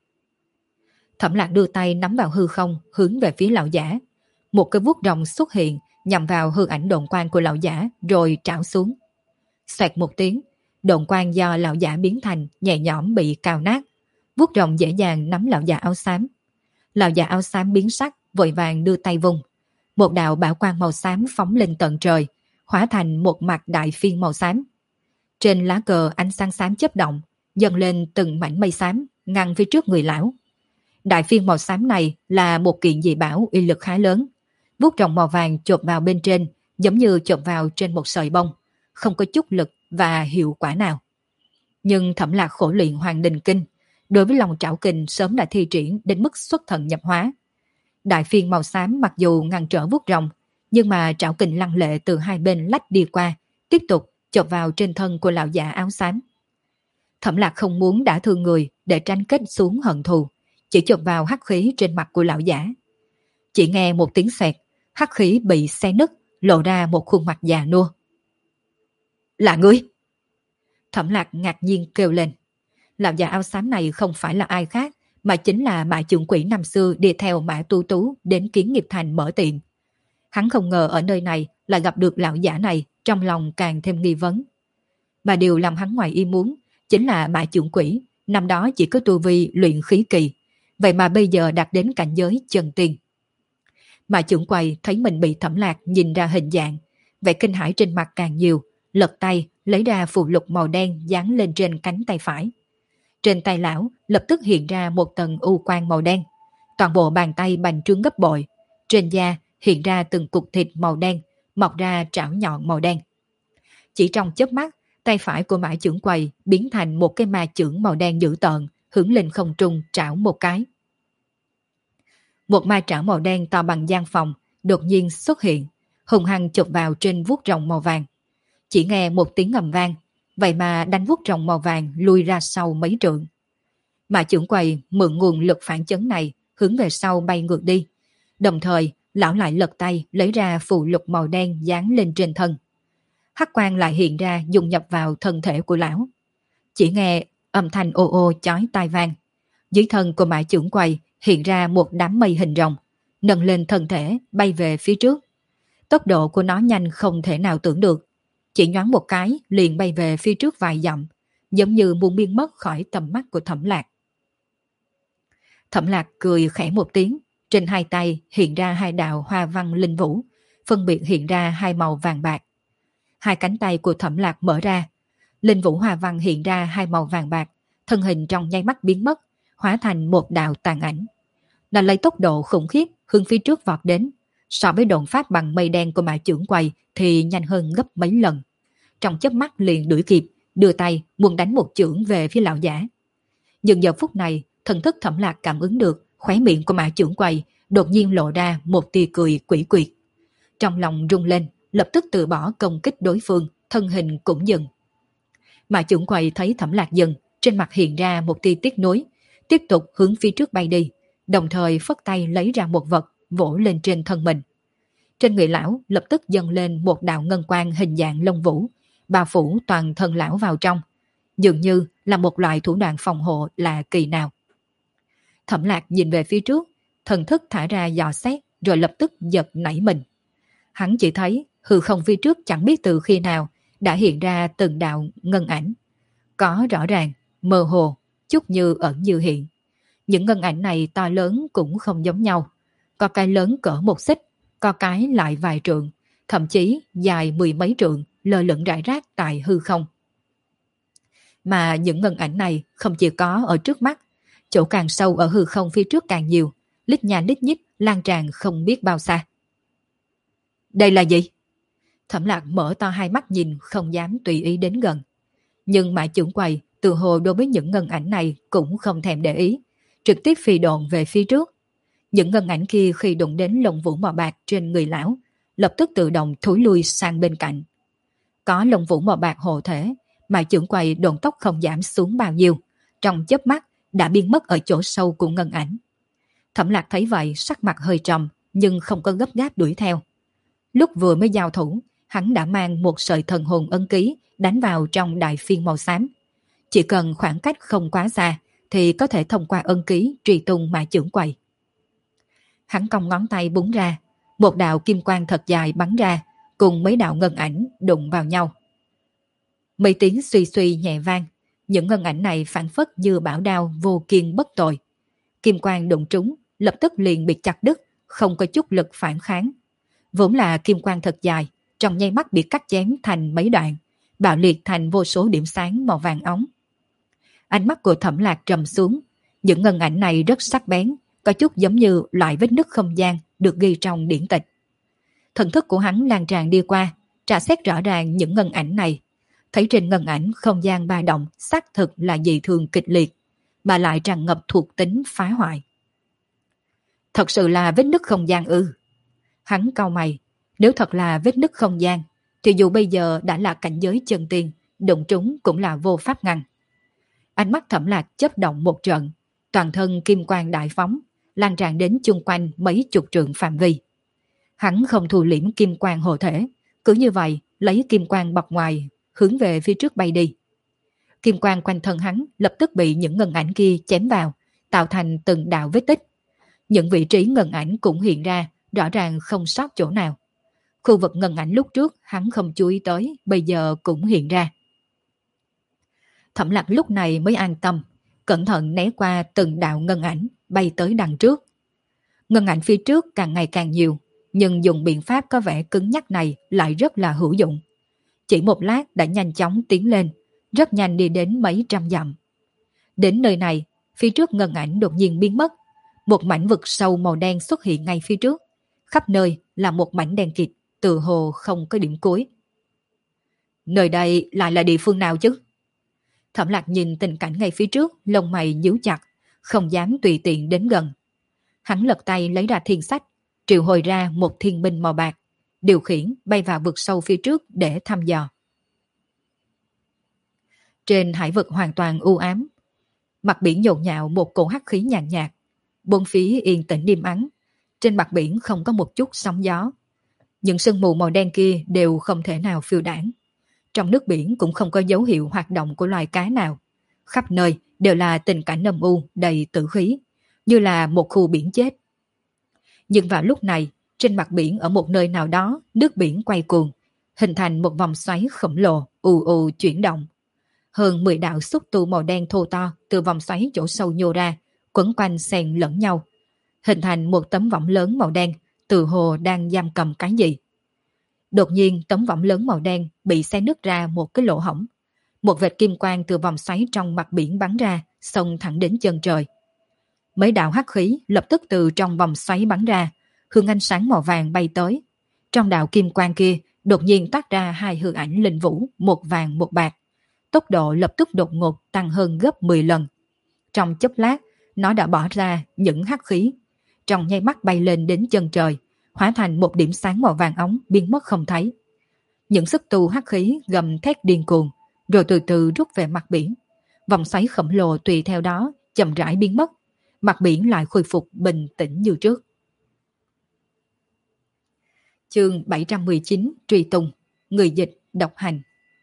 Thẩm Lạc đưa tay nắm vào hư không, hướng về phía lão giả. Một cái vuốt rồng xuất hiện, nhằm vào hư ảnh độn quang của lão giả, rồi trảo xuống. Xoẹt một tiếng, độn quang do lão giả biến thành nhẹ nhõm bị cào nát. Vuốt rồng dễ dàng nắm lão già áo xám. Lão già áo xám biến sắc, vội vàng đưa tay vung. Một đạo bảo quang màu xám phóng lên tận trời, hóa thành một mặt đại phiên màu xám. Trên lá cờ ánh sáng xám chớp động, dần lên từng mảnh mây xám, ngăn phía trước người lão. Đại phiên màu xám này là một kiện dị bảo uy lực khá lớn. Vuốt rồng màu vàng chộp vào bên trên, giống như chộp vào trên một sợi bông, không có chút lực và hiệu quả nào. Nhưng Thẩm Lạc khổ luyện Hoàng Đình Kinh, đối với lòng trảo kình sớm đã thi triển đến mức xuất thần nhập hóa. Đại phiên màu xám mặc dù ngăn trở vuốt rồng, nhưng mà trảo kình lăng lệ từ hai bên lách đi qua, tiếp tục chộp vào trên thân của lão già áo xám. Thẩm Lạc không muốn đả thương người để tranh kết xuống hận thù, chỉ chộp vào hắc khí trên mặt của lão giả. Chỉ nghe một tiếng xẹt, hắc khí bị xé nứt, lộ ra một khuôn mặt già nua. Là ngươi! Thẩm Lạc ngạc nhiên kêu lên. Lão già áo xám này không phải là ai khác, mà chính là Mã Trưởng Quỷ năm xưa đi theo Mã Tu Tú đến Kiến Nghiệp Thành mở tiệm. Hắn không ngờ ở nơi này lại gặp được lão giả này, trong lòng càng thêm nghi vấn. Mà điều làm hắn ngoài ý muốn chính là Mã Trưởng Quỷ năm đó chỉ có tu vi luyện khí kỳ, vậy mà bây giờ đạt đến cảnh giới chân tiên. Mã Trưởng Quầy thấy mình bị Thẩm Lạc nhìn ra hình dạng, vẻ kinh hãi trên mặt càng nhiều, lật tay lấy ra phù lục màu đen dán lên trên cánh tay phải. Trên tay lão lập tức hiện ra một tầng u quang màu đen, toàn bộ bàn tay bành trướng gấp bội, trên da hiện ra từng cục thịt màu đen, mọc ra trảo nhọn màu đen. Chỉ trong chớp mắt, tay phải của Mã Trưởng Quầy biến thành một cái ma chưởng màu đen dữ tợn, hướng lên không trung trảo một cái. Một ma trảo màu đen to bằng gian phòng đột nhiên xuất hiện, hùng hăng chụp vào trên vuốt rồng màu vàng. Chỉ nghe một tiếng ầm vang, vậy mà đánh vuốt rồng màu vàng lui ra sau mấy trượng. Mã Trưởng Quầy mượn nguồn lực phản chấn này hướng về sau bay ngược đi. Đồng thời, lão lại lật tay lấy ra phù lục màu đen dán lên trên thân. Hắc quang lại hiện ra dung nhập vào thân thể của lão. Chỉ nghe âm thanh ô ô chói tai vang. Dưới thân của Mã Trưởng Quầy hiện ra một đám mây hình rồng, nâng lên thân thể bay về phía trước. Tốc độ của nó nhanh không thể nào tưởng được. Chỉ nhoáng một cái liền bay về phía trước vài dặm, giống như muốn biến mất khỏi tầm mắt của Thẩm Lạc. Thẩm Lạc cười khẽ một tiếng, trên hai tay hiện ra hai đạo hoa văn linh vũ, phân biệt hiện ra hai màu vàng bạc. Hai cánh tay của Thẩm Lạc mở ra, linh vũ hoa văn hiện ra hai màu vàng bạc, thân hình trong nháy mắt biến mất, hóa thành một đạo tàn ảnh. Nó lấy tốc độ khủng khiếp hướng phía trước vọt đến. So với độn pháp bằng mây đen của Mã Chưởng Quầy thì nhanh hơn gấp mấy lần. Trong chớp mắt liền đuổi kịp, đưa tay muốn đánh một chưởng về phía lão giả. Nhưng giờ phút này, thần thức Thẩm Lạc cảm ứng được khóe miệng của Mã Chưởng Quầy đột nhiên lộ ra một tia cười quỷ quyệt. Trong lòng rung lên, lập tức từ bỏ công kích đối phương, thân hình cũng dừng. Mã Chưởng Quầy thấy Thẩm Lạc dừng, trên mặt hiện ra một tia tiếc nuối, tiếp tục hướng phía trước bay đi, đồng thời phất tay lấy ra một vật vỗ lên trên thân mình. Trên người lão lập tức dâng lên một đạo ngân quang hình dạng lông vũ, bao phủ toàn thân lão vào trong, dường như là một loại thủ đoạn phòng hộ lạ kỳ nào. Thẩm Lạc nhìn về phía trước, thần thức thả ra dò xét rồi lập tức giật nảy mình. Hắn chỉ thấy hư không phía trước chẳng biết từ khi nào đã hiện ra từng đạo ngân ảnh. Có rõ ràng, mơ hồ, chút như ẩn như hiện. Những ngân ảnh này to lớn cũng không giống nhau. Có cái lớn cỡ một xích, có cái lại vài trượng, thậm chí dài mười mấy trượng, lơ lửng rải rác tại hư không. Mà những ngân ảnh này không chỉ có ở trước mắt, chỗ càng sâu ở hư không phía trước càng nhiều, lít nha lít nhít lan tràn không biết bao xa. Đây là gì? Thẩm Lạc mở to hai mắt nhìn, không dám tùy ý đến gần. Nhưng Mã Chưởng Quầy tự hồ đối với những ngân ảnh này cũng không thèm để ý, trực tiếp phi độn về phía trước. Những ngân ảnh kia khi đụng đến lông vũ màu bạc trên người lão, lập tức tự động thối lui sang bên cạnh. Có lông vũ màu bạc hộ thể, Mã Chưởng Quầy độn tốc không giảm xuống bao nhiêu, trong chớp mắt đã biến mất ở chỗ sâu của ngân ảnh. Thẩm Lạc thấy vậy sắc mặt hơi trầm, nhưng không có gấp gáp đuổi theo. Lúc vừa mới giao thủ, hắn đã mang một sợi thần hồn ấn ký đánh vào trong đại phiên màu xám. Chỉ cần khoảng cách không quá xa thì có thể thông qua ấn ký truy tung Mã Chưởng Quầy. Hắn cong ngón tay búng ra, một đạo kim quang thật dài bắn ra, cùng mấy đạo ngân ảnh đụng vào nhau. Mấy tiếng suy suy nhẹ vang, những ngân ảnh này phản phất như bảo đao vô kiên bất tồi. Kim quang đụng trúng, lập tức liền bị chặt đứt, không có chút lực phản kháng. Vốn là kim quang thật dài, trong nháy mắt bị cắt chém thành mấy đoạn, bạo liệt thành vô số điểm sáng màu vàng óng. Ánh mắt của Thẩm Lạc trầm xuống, những ngân ảnh này rất sắc bén, có chút giống như loại vết nứt không gian được ghi trong điển tịch. Thần thức của hắn lan tràn đi qua, tra xét rõ ràng những ngân ảnh này. Thấy trên ngân ảnh không gian ba động xác thực là dị thường kịch liệt, mà lại tràn ngập thuộc tính phá hoại. Thật sự là vết nứt không gian ư? Hắn cau mày, nếu thật là vết nứt không gian, thì dù bây giờ đã là cảnh giới chân tiên, đụng trúng cũng là vô pháp ngăn. Ánh mắt Thẩm Lạc chớp động một trận, toàn thân kim quang đại phóng, lan tràn đến chung quanh mấy chục trượng phạm vi. Hắn không thu liễm kim quang hộ thể, cứ như vậy lấy kim quang bọc ngoài, hướng về phía trước bay đi. Kim quang quanh thân hắn lập tức bị những ngân ảnh kia chém vào, tạo thành từng đạo vết tích. Những vị trí ngân ảnh cũng hiện ra, rõ ràng không sót chỗ nào. Khu vực ngân ảnh lúc trước hắn không chú ý tới, bây giờ cũng hiện ra. Thẩm Lạc lúc này mới an tâm, cẩn thận né qua từng đạo ngân ảnh, bay tới đằng trước. Ngân ảnh phía trước càng ngày càng nhiều, nhưng dùng biện pháp có vẻ cứng nhắc này lại rất là hữu dụng. Chỉ một lát đã nhanh chóng tiến lên, rất nhanh đi đến mấy trăm dặm. Đến nơi này, phía trước ngân ảnh đột nhiên biến mất. Một mảnh vực sâu màu đen xuất hiện ngay phía trước. Khắp nơi là một mảnh đen kịt, tự hồ không có điểm cuối. Nơi đây lại là địa phương nào chứ? Thẩm Lạc nhìn tình cảnh ngay phía trước, lông mày nhíu chặt, không dám tùy tiện đến gần. Hắn lật tay lấy ra thiên sách, triệu hồi ra một thiên binh màu bạc, điều khiển bay vào vực sâu phía trước để thăm dò. Trên hải vực hoàn toàn u ám, mặt biển nhộn nhạo một cổ hắc khí nhàn nhạt, bốn phía yên tĩnh điềm ắng, trên mặt biển không có một chút sóng gió. Những sương mù màu đen kia đều không thể nào phiêu đãng. Trong nước biển cũng không có dấu hiệu hoạt động của loài cá nào. Khắp nơi đều là tình cảnh âm u đầy tử khí, như là một khu biển chết. Nhưng vào lúc này, trên mặt biển ở một nơi nào đó, nước biển quay cuồng, hình thành một vòng xoáy khổng lồ, ù ù chuyển động. Hơn 10 đạo xúc tu màu đen thô to từ vòng xoáy chỗ sâu nhô ra, quấn quanh xen lẫn nhau, hình thành một tấm võng lớn màu đen, tự hồ đang giam cầm cái gì. Đột nhiên tấm võng lớn màu đen bị xé nứt ra một cái lỗ hổng. Một vệt kim quang từ vòng xoáy trong mặt biển bắn ra, xông thẳng đến chân trời. Mấy đạo hắc khí lập tức từ trong vòng xoáy bắn ra, hướng ánh sáng màu vàng bay tới. Trong đạo kim quang kia đột nhiên toát ra hai hư ảnh linh vũ, một vàng một bạc. Tốc độ lập tức đột ngột tăng hơn gấp 10 lần. Trong chốc lát, nó đã bỏ ra những hắc khí. Trong nháy mắt bay lên đến chân trời, hóa thành một điểm sáng màu vàng óng biến mất không thấy. Những xúc tu hắc khí gầm thét điên cuồng, rồi từ từ rút về mặt biển. Vòng xoáy khổng lồ tùy theo đó chậm rãi biến mất. Mặt biển lại khôi phục bình tĩnh như trước. Chương 719 Truy Tung. Người dịch độc hành.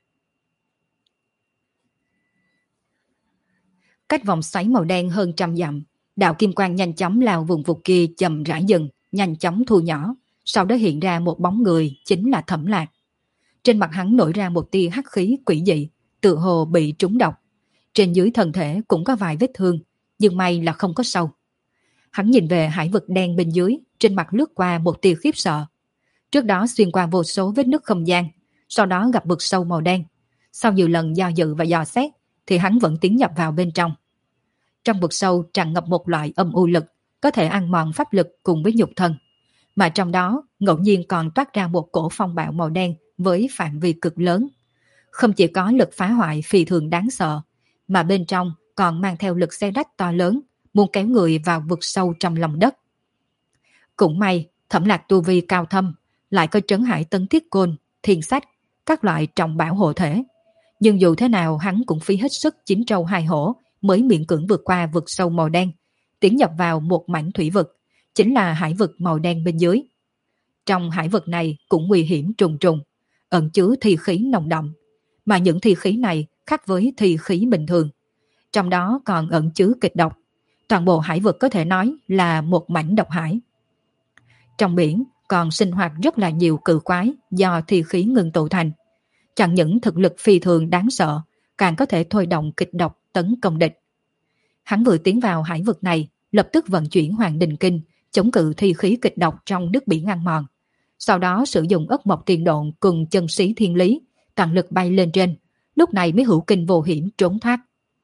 Cách vòng xoáy màu đen hơn 100 dặm, đạo kim quang nhanh chóng lao vùng vụt kia chậm rãi dần, nhanh chóng thu nhỏ, sau đó hiện ra một bóng người, chính là Thẩm Lạc. Trên mặt hắn nổi ra một tia hắc khí quỷ dị, tự hồ bị trúng độc. Trên dưới thân thể cũng có vài vết thương, nhưng may là không có sâu. Hắn nhìn về hải vực đen bên dưới, trên mặt lướt qua một tia khiếp sợ. Trước đó xuyên qua vô số vết nứt không gian, sau đó gặp vực sâu màu đen. Sau nhiều lần do dự và dò xét, thì hắn vẫn tiến nhập vào bên trong. Trong vực sâu tràn ngập một loại âm u lực, có thể ăn mòn pháp lực cùng với nhục thân. Mà trong đó ngẫu nhiên còn toát ra một cổ phong bạo màu đen với phạm vi cực lớn. Không chỉ có lực phá hoại phi thường đáng sợ, mà bên trong còn mang theo lực xé rách to lớn, muốn kéo người vào vực sâu trong lòng đất. Cũng may, Thẩm Lạc tu vi cao thâm, lại có trấn hải tấn thiết côn, thiên sách, các loại trọng bảo hộ thể. Nhưng dù thế nào hắn cũng phí hết sức chín trâu hai hổ mới miễn cưỡng vượt qua vực sâu màu đen, tiến nhập vào một mảnh thủy vực, chính là hải vực màu đen bên dưới. Trong hải vực này cũng nguy hiểm trùng trùng, ẩn chứa thi khí nồng đậm, mà những thi khí này khác với thi khí bình thường. Trong đó còn ẩn chứa kịch độc, toàn bộ hải vực có thể nói là một mảnh độc hải. Trong biển còn sinh hoạt rất là nhiều cự quái do thi khí ngưng tụ thành. Chẳng những thực lực phi thường đáng sợ, càng có thể thôi động kịch độc tấn công địch. Hắn vừa tiến vào hải vực này, lập tức vận chuyển Hoàng Đình Kinh, chống cự thi khí kịch độc trong nước biển ăn mòn. Sau đó sử dụng ất mộc tiền độn cùng chân sĩ thiên lý, tăng lực bay lên trên, lúc này mới hữu kinh vô hiểm trốn thoát.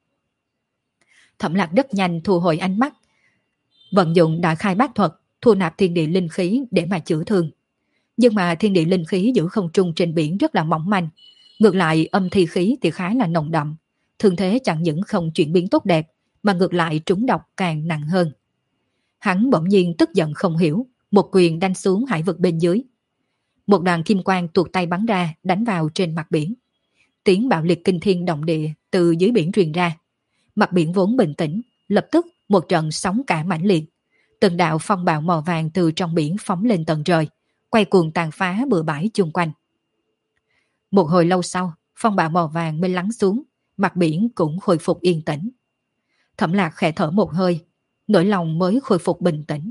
Thẩm Lạc rất nhanh thu hồi ánh mắt, vận dụng đại khai bát thuật, thu nạp thiên địa linh khí để mà chữa thương. Nhưng mà thiên địa linh khí giữ không trung trên biển rất là mỏng manh, ngược lại âm thi khí thì khá là nồng đậm, thương thế chẳng những không chuyển biến tốt đẹp, mà ngược lại trúng độc càng nặng hơn. Hắn bỗng nhiên tức giận không hiểu, một quyền đánh xuống hải vực bên dưới. Một đoàn kim quang tuột tay bắn ra, đánh vào trên mặt biển. Tiếng bạo liệt kinh thiên động địa từ dưới biển truyền ra. Mặt biển vốn bình tĩnh, lập tức một trận sóng cả mãnh liệt. Từng đạo phong bạo màu vàng từ trong biển phóng lên tận trời, quay cuồng tàn phá bừa bãi chung quanh. Một hồi lâu sau, phong bạo màu vàng mới lắng xuống, mặt biển cũng khôi phục yên tĩnh. Thẩm Lạc khẽ thở một hơi, nỗi lòng mới khôi phục bình tĩnh.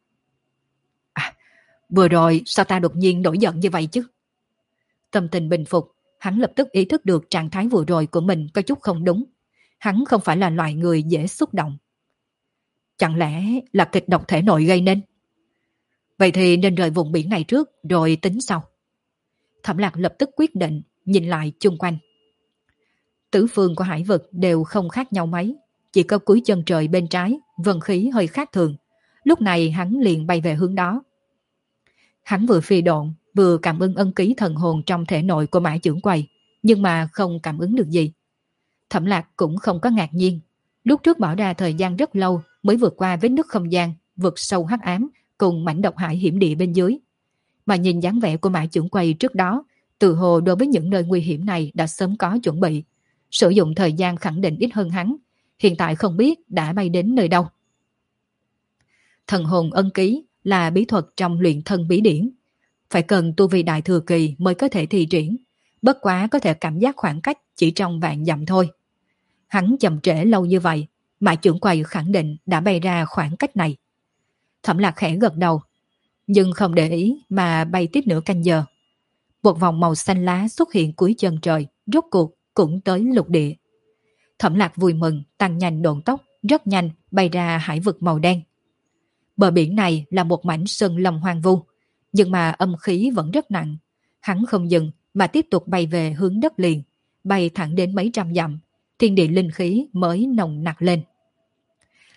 Vừa rồi sao ta đột nhiên nổi giận như vậy chứ? Tâm tình bình phục, hắn lập tức ý thức được trạng thái vừa rồi của mình có chút không đúng. Hắn không phải là loại người dễ xúc động. Chẳng lẽ là kịch độc thể nội gây nên? Vậy thì nên rời vùng biển này trước rồi tính sau. Thẩm Lạc lập tức quyết định, nhìn lại chung quanh. Tứ phương của hải vực đều không khác nhau mấy, chỉ có cuối chân trời bên trái, vân khí hơi khác thường. Lúc này hắn liền bay về hướng đó. Hắn vừa phi độn, vừa cảm ứng ân ký thần hồn trong thể nội của Mã Chưởng Quầy, nhưng mà không cảm ứng được gì. Thẩm Lạc cũng không có ngạc nhiên. Lúc trước bỏ ra thời gian rất lâu mới vượt qua vết nứt không gian, vượt sâu hắc ám cùng mảnh độc hải hiểm địa bên dưới. Mà nhìn dáng vẻ của Mã Chưởng Quầy trước đó, tự hồ đối với những nơi nguy hiểm này đã sớm có chuẩn bị. Sử dụng thời gian khẳng định ít hơn hắn, hiện tại không biết đã bay đến nơi đâu. Thần hồn ân ký là bí thuật trong luyện thân bí điển, phải cần tu vi đại thừa kỳ mới có thể thi triển, bất quá có thể cảm giác khoảng cách chỉ trong vạn dặm thôi. Hắn chậm trễ lâu như vậy, Mã Chưởng Quầy khẳng định đã bay ra khoảng cách này. Thẩm Lạc khẽ gật đầu, nhưng không để ý mà bay tiếp nửa canh giờ. Một vòng màu xanh lá xuất hiện cuối chân trời, rốt cuộc cũng tới lục địa. Thẩm Lạc vui mừng, tăng nhanh độn tốc, rất nhanh bay ra hải vực màu đen. Bờ biển này là một mảnh sơn lâm hoang vu, nhưng mà âm khí vẫn rất nặng. Hắn không dừng mà tiếp tục bay về hướng đất liền, bay thẳng đến mấy trăm dặm, thiên địa linh khí mới nồng nặc lên.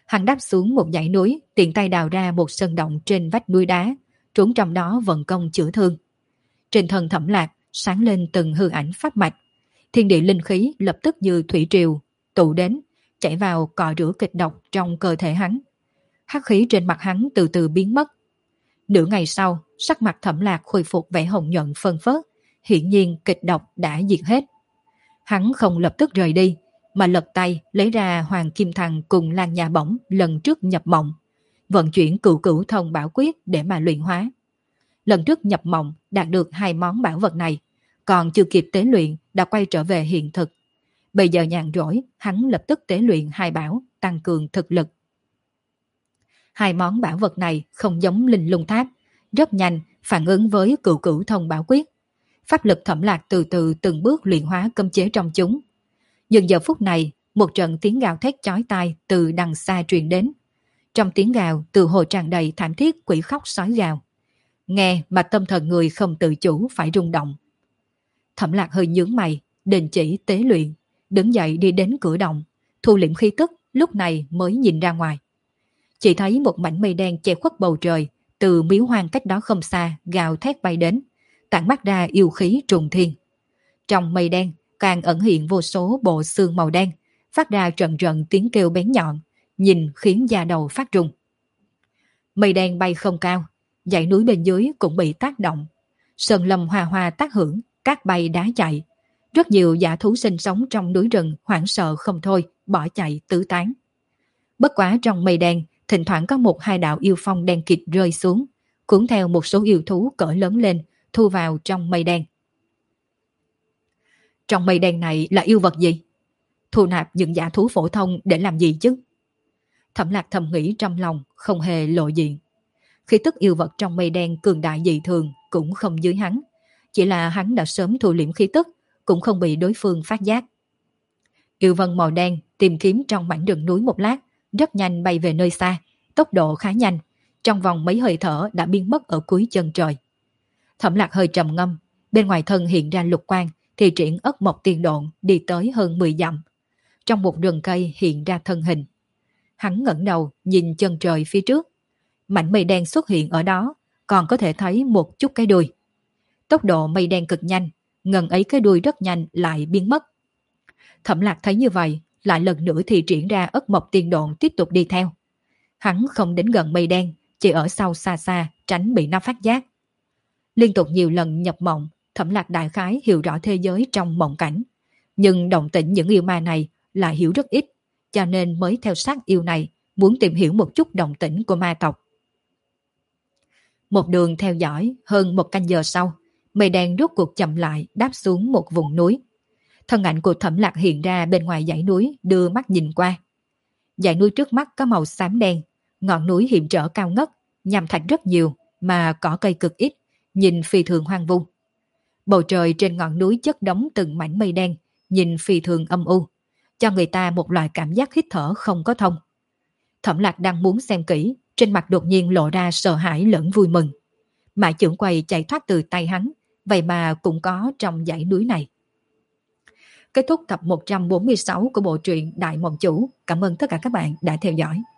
Hắn đáp xuống một dãy núi, tiện tay đào ra một sơn động trên vách núi đá, trốn trong đó vận công chữa thương. Trên thân Thẩm Lạc sáng lên từng hư ảnh pháp mạch, thiên địa linh khí lập tức như thủy triều tụ đến, chảy vào cọ rửa kịch độc trong cơ thể hắn. Hắc khí trên mặt hắn từ từ biến mất. Nửa ngày sau, sắc mặt Thẩm Lạc khôi phục vẻ hồng nhuận phân phớt, hiển nhiên kịch độc đã diệt hết. Hắn không lập tức rời đi, mà lật tay lấy ra Hoàng Kim Thằng cùng Lan Nha Bổng lần trước nhập mộng, vận chuyển Cửu Cửu Thông Bảo Quyết để mà luyện hóa. Lần trước nhập mộng đạt được 2 món bảo vật này, còn chưa kịp tế luyện đã quay trở về hiện thực. Bây giờ nhàn rỗi, hắn lập tức tế luyện 2 bảo, tăng cường thực lực. 2 món bảo vật này không giống Linh Lung Tháp, rất nhanh phản ứng với Cửu Cửu Thông Bảo Quyết. Pháp lực Thẩm Lạc từ từ từng bước luyện hóa cấm chế trong chúng. Nhưng giờ phút này, một trận tiếng gào thét chói tai từ đằng xa truyền đến. Trong tiếng gào từ hồ tràn đầy thảm thiết quỷ khóc sói gào. Nghe mà tâm thần người không tự chủ phải rung động. Thẩm Lạc hơi nhướng mày, đình chỉ tế luyện, đứng dậy đi đến cửa động, thu liễm khí tức, lúc này mới nhìn ra ngoài. Chỉ thấy một mảnh mây đen che khuất bầu trời, từ miếu hoang cách đó không xa gào thét bay đến, tản mát ra yêu khí trùng thiên. Trong mây đen càng ẩn hiện vô số bộ xương màu đen, phát ra trận trận tiếng kêu bén nhọn, nhìn khiến da đầu phát rung. Mây đen bay không cao, dãy núi bên dưới cũng bị tác động. Sơn lâm hoa hoa tác hưởng, cát bay đá chạy. Rất nhiều dã thú sinh sống trong núi rừng hoảng sợ không thôi, bỏ chạy tứ tán. Bất quá trong mây đen, thỉnh thoảng có 1-2 đạo yêu phong đen kịt rơi xuống, cuốn theo một số yêu thú cỡ lớn lên, thu vào trong mây đen. Trong mây đen này là yêu vật gì? Thu nạp những dã thú phổ thông để làm gì chứ? Thẩm Lạc thầm nghĩ trong lòng, không hề lộ diện. Khí tức yêu vật trong mây đen cường đại dị thường cũng không dưới hắn. Chỉ là hắn đã sớm thu liễm khí tức, cũng không bị đối phương phát giác. Yêu vân màu đen tìm kiếm trong mảnh rừng núi một lát, rất nhanh bay về nơi xa, tốc độ khá nhanh, trong vòng mấy hơi thở đã biến mất ở cuối chân trời. Thẩm Lạc hơi trầm ngâm, bên ngoài thân hiện ra lục quang, thì triển Ất Mộc Tiên Độn đi tới hơn 10 dặm. Trong một rừng cây hiện ra thân hình. Hắn ngẩng đầu nhìn chân trời phía trước. Mảnh mây đen xuất hiện ở đó, còn có thể thấy một chút cái đuôi. Tốc độ mây đen cực nhanh, ngần ấy cái đuôi rất nhanh lại biến mất. Thẩm Lạc thấy như vậy, lại lần nữa thì triển ra Ất Mộc Tiên Độn tiếp tục đi theo. Hắn không đến gần mây đen, chỉ ở sau xa xa, tránh bị nó phát giác. Liên tục nhiều lần nhập mộng, Thẩm Lạc đại khái hiểu rõ thế giới trong mộng cảnh. Nhưng động tĩnh những yêu ma này lại hiểu rất ít, cho nên mới theo sát yêu này, muốn tìm hiểu một chút động tĩnh của ma tộc. Một đường theo dõi, hơn 1 canh giờ sau, mây đen rốt cuộc chậm lại đáp xuống một vùng núi. Thân ảnh của Thẩm Lạc hiện ra bên ngoài dãy núi, đưa mắt nhìn qua. Dãy núi trước mắt có màu xám đen, ngọn núi hiểm trở cao ngất, nham thạch rất nhiều mà cỏ cây cực ít, nhìn phi thường hoang vu. Bầu trời trên ngọn núi chất đống từng mảnh mây đen, nhìn phi thường âm u, cho người ta một loại cảm giác hít thở không có thông. Thẩm Lạc đang muốn xem kỹ, trên mặt đột nhiên lộ ra sợ hãi lẫn vui mừng. Mã Chưởng Quầy chạy thoát từ tay hắn, vậy mà cũng có trong dãy núi này. Kết thúc tập 146 của bộ truyện Đại Mộng Chủ. Cảm ơn tất cả các bạn đã theo dõi.